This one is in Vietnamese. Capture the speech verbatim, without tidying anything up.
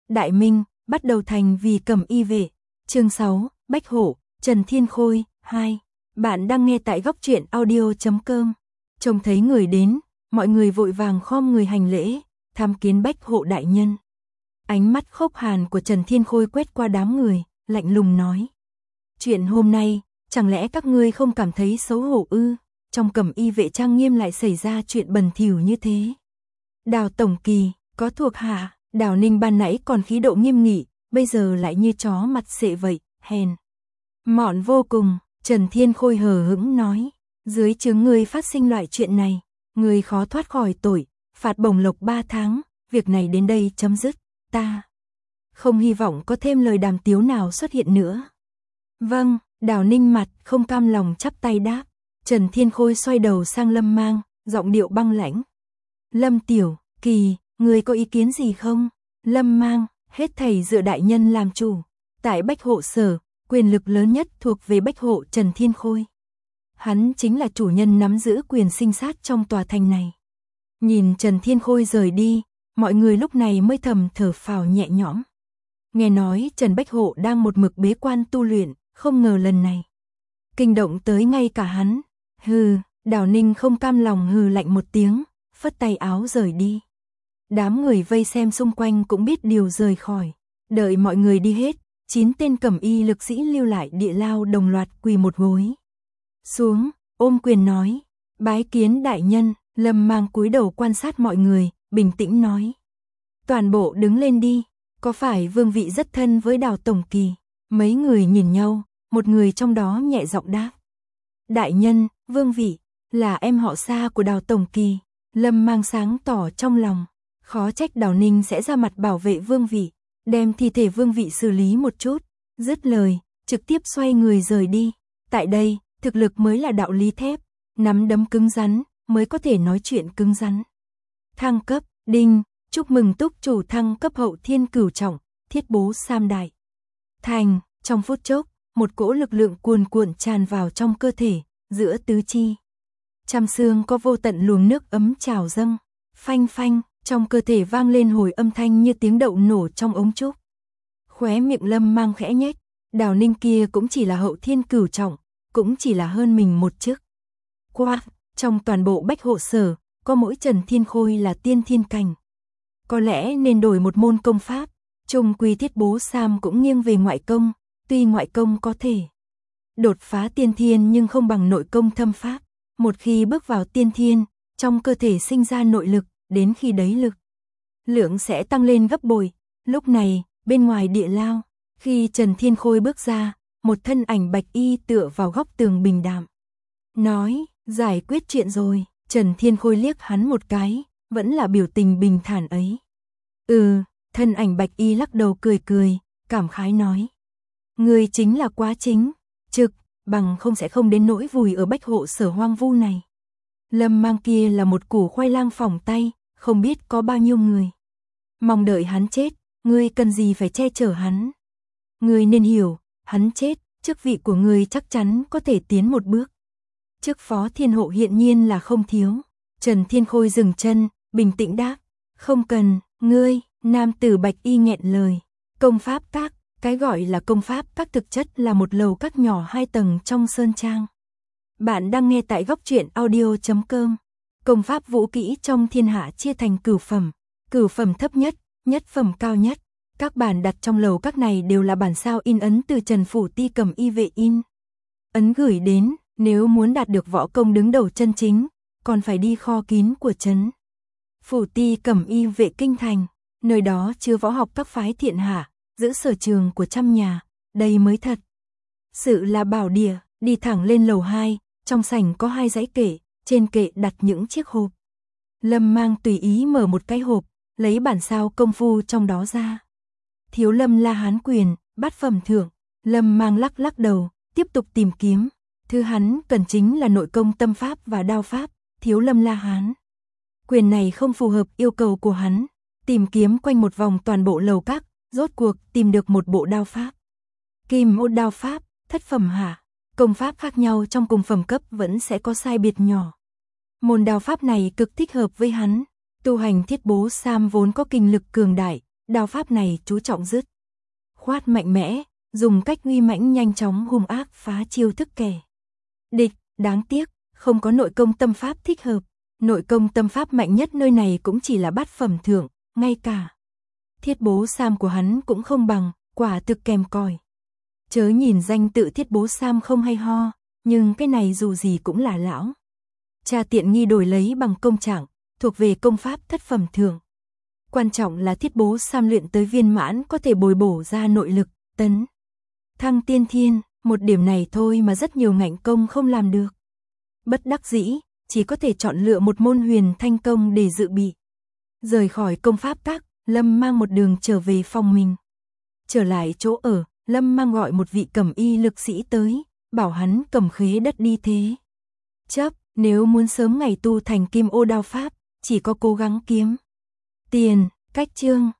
Đại Minh, bắt đầu thành vì Cẩm Y vệ. Chương sáu, Bách Hộ, Trần Thiên Khôi, hai. Bạn đang nghe tại góc truyện audio chấm com. Trông thấy người đến, mọi người vội vàng khom người hành lễ, tham kiến Bách Hộ đại nhân. Ánh mắt khốc hàn của Trần Thiên Khôi quét qua đám người, lạnh lùng nói: chuyện hôm nay, chẳng lẽ các ngươi không cảm thấy xấu hổ ư? Trong Cẩm Y vệ trang nghiêm lại xảy ra chuyện bẩn thỉu như thế. Đào Tổng Kỳ, có thuộc hạ. Đào Ninh ban nãy còn khí độ nghiêm nghị, bây giờ lại như chó mặt xệ vậy, hèn mọn vô cùng. Trần Thiên Khôi hờ hững nói: dưới trướng ngươi phát sinh loại chuyện này, ngươi khó thoát khỏi tội, phạt bổng lộc ba tháng, việc này đến đây chấm dứt, ta không hy vọng có thêm lời đàm tiếu nào xuất hiện nữa. Vâng. Đào Ninh mặt không cam lòng chắp tay đáp. Trần Thiên Khôi xoay đầu sang Lâm Mang, giọng điệu băng lãnh: Lâm Tiểu Kỳ, ngươi có ý kiến gì không? Lâm Mang, hết thảy dựa đại nhân làm chủ. Tại Bách Hộ sở, quyền lực lớn nhất thuộc về Bách Hộ Trần Thiên Khôi. Hắn chính là chủ nhân nắm giữ quyền sinh sát trong tòa thành này. Nhìn Trần Thiên Khôi rời đi, mọi người lúc này mới thầm thở phào nhẹ nhõm. Nghe nói Trần Bách Hộ đang một mực bế quan tu luyện, không ngờ lần này kinh động tới ngay cả hắn. Hừ. Đào Ninh không cam lòng hừ lạnh một tiếng, phất tay áo rời đi. Đám người vây xem xung quanh cũng biết điều rời khỏi. Đợi mọi người đi hết, chín tên Cẩm Y lực sĩ lưu lại địa lao đồng loạt quỳ một gối xuống, ôm quyền nói: bái kiến đại nhân. Lâm Mang cúi đầu quan sát mọi người, bình tĩnh nói: toàn bộ đứng lên đi. Có phải vương vị rất thân với Đào Tổng Kỳ? Mấy người nhìn nhau, một người trong đó nhẹ giọng đáp: đại nhân, vương vị là em họ xa của Đào Tổng Kỳ. Lâm Mang sáng tỏ trong lòng, khó trách Đào Ninh sẽ ra mặt bảo vệ vương vị, đem thi thể vương vị xử lý một chút. Dứt lời, trực tiếp xoay người rời đi. Tại đây, thực lực mới là đạo lý thép, nắm đấm cứng rắn mới có thể nói chuyện cứng rắn. Thăng cấp, đinh, chúc mừng túc chủ thăng cấp hậu thiên cửu trọng, thiết bố sam đại thành. Trong phút chốc, một cỗ lực lượng cuồn cuộn tràn vào trong cơ thể, giữa tứ chi trăm xương có vô tận luồng nước ấm trào dâng. Phanh phanh, trong cơ thể vang lên hồi âm thanh như tiếng đậu nổ trong ống trúc. Khóe miệng Lâm Mang khẽ nhếch, Đào Ninh kia cũng chỉ là hậu thiên cửu trọng, cũng chỉ là hơn mình một chức. Qua, trong toàn bộ Bách Hộ sở, có mỗi Trần Thiên Khôi là tiên thiên cảnh. Có lẽ nên đổi một môn công pháp. Trung quy thiết bố sam cũng nghiêng về ngoại công, tuy ngoại công có thể đột phá tiên thiên nhưng không bằng nội công thâm pháp. Một khi bước vào tiên thiên, trong cơ thể sinh ra nội lực, đến khi đấy lực lượng sẽ tăng lên gấp bội. Lúc này, bên ngoài địa lao, khi Trần Thiên Khôi bước ra, một thân ảnh bạch y tựa vào góc tường bình đạm, nói: giải quyết chuyện rồi. Trần Thiên Khôi liếc hắn một cái, vẫn là biểu tình bình thản ấy. Ừ. Thân ảnh bạch y lắc đầu cười cười, cảm khái nói: người chính là quá chính trực, bằng không sẽ không đến nỗi vùi ở Bách Hộ sở hoang vu này. Lâm Mang kia là một củ khoai lang phỏng tay, không biết có bao nhiêu người mong đợi hắn chết, ngươi cần gì phải che chở hắn? Ngươi nên hiểu, hắn chết, chức vị của ngươi chắc chắn có thể tiến một bước. Chức phó thiên hộ hiện nhiên là không thiếu. Trần Thiên Khôi dừng chân, bình tĩnh đáp: không cần. Ngươi. Nam tử bạch y nghẹn lời: công pháp các. Cái gọi là công pháp các thực chất là một lầu các nhỏ hai tầng trong sơn trang. Bạn đang nghe tại góc truyện audio chấm com. Công pháp vũ kỹ trong thiên hạ chia thành cửu phẩm, cửu phẩm thấp nhất, nhất phẩm cao nhất. Các bản đặt trong lầu các này đều là bản sao in ấn từ Trần Phủ Ti Cẩm Y vệ in ấn gửi đến. Nếu muốn đạt được võ công đứng đầu chân chính, còn phải đi kho kín của Trấn Phủ Ti Cẩm Y vệ kinh thành. Nơi đó chứa võ học các phái thiện hạ, giữ sở trường của trăm nhà, đây mới thật sự là bảo địa. Đi thẳng lên lầu hai, trong sảnh có hai dãy kệ, trên kệ đặt những chiếc hộp. Lâm Mang tùy ý mở một cái hộp, lấy bản sao công phu trong đó ra. Thiếu Lâm La Hán quyền, bát phẩm thượng. Lâm Mang lắc lắc đầu, tiếp tục tìm kiếm. Thứ hắn cần chính là nội công tâm pháp và đao pháp. Thiếu Lâm La Hán quyền này không phù hợp yêu cầu của hắn. Tìm kiếm quanh một vòng toàn bộ lầu các, rốt cuộc tìm được một bộ đao pháp. Kim ô đao pháp, thất phẩm hạ. Công pháp khác nhau trong cùng phẩm cấp vẫn sẽ có sai biệt nhỏ. Môn đao pháp này cực thích hợp với hắn. Tu hành thiết bố sam vốn có kinh lực cường đại, đao pháp này chú trọng dứt khoát mạnh mẽ, dùng cách uy mãnh nhanh chóng hung ác phá chiêu thức kẻ địch, đáng tiếc, không có nội công tâm pháp thích hợp. Nội công tâm pháp mạnh nhất nơi này cũng chỉ là bát phẩm thượng, ngay cả Thiết Bố Sam của hắn cũng không bằng, quả thực kèm còi. Chớ nhìn danh tự Thiết Bố Sam không hay ho, nhưng cái này dù gì cũng là lão cha tiện nghi đổi lấy bằng công trạng, thuộc về công pháp thất phẩm thượng. Quan trọng là Thiết Bố Sam luyện tới viên mãn có thể bồi bổ ra nội lực, tấn thăng tiên thiên, một điểm này thôi mà rất nhiều ngạnh công không làm được. Bất đắc dĩ, chỉ có thể chọn lựa một môn huyền thanh công để dự bị. Rời khỏi công pháp các, Lâm mang một đường trở về phòng mình. Trở lại chỗ ở, Lâm mang gọi một vị cẩm y lực sĩ tới, bảo hắn cầm khế đất đi thế chấp, nếu muốn sớm ngày tu thành kim ô đao pháp, chỉ có cố gắng kiếm tiền. Cách chương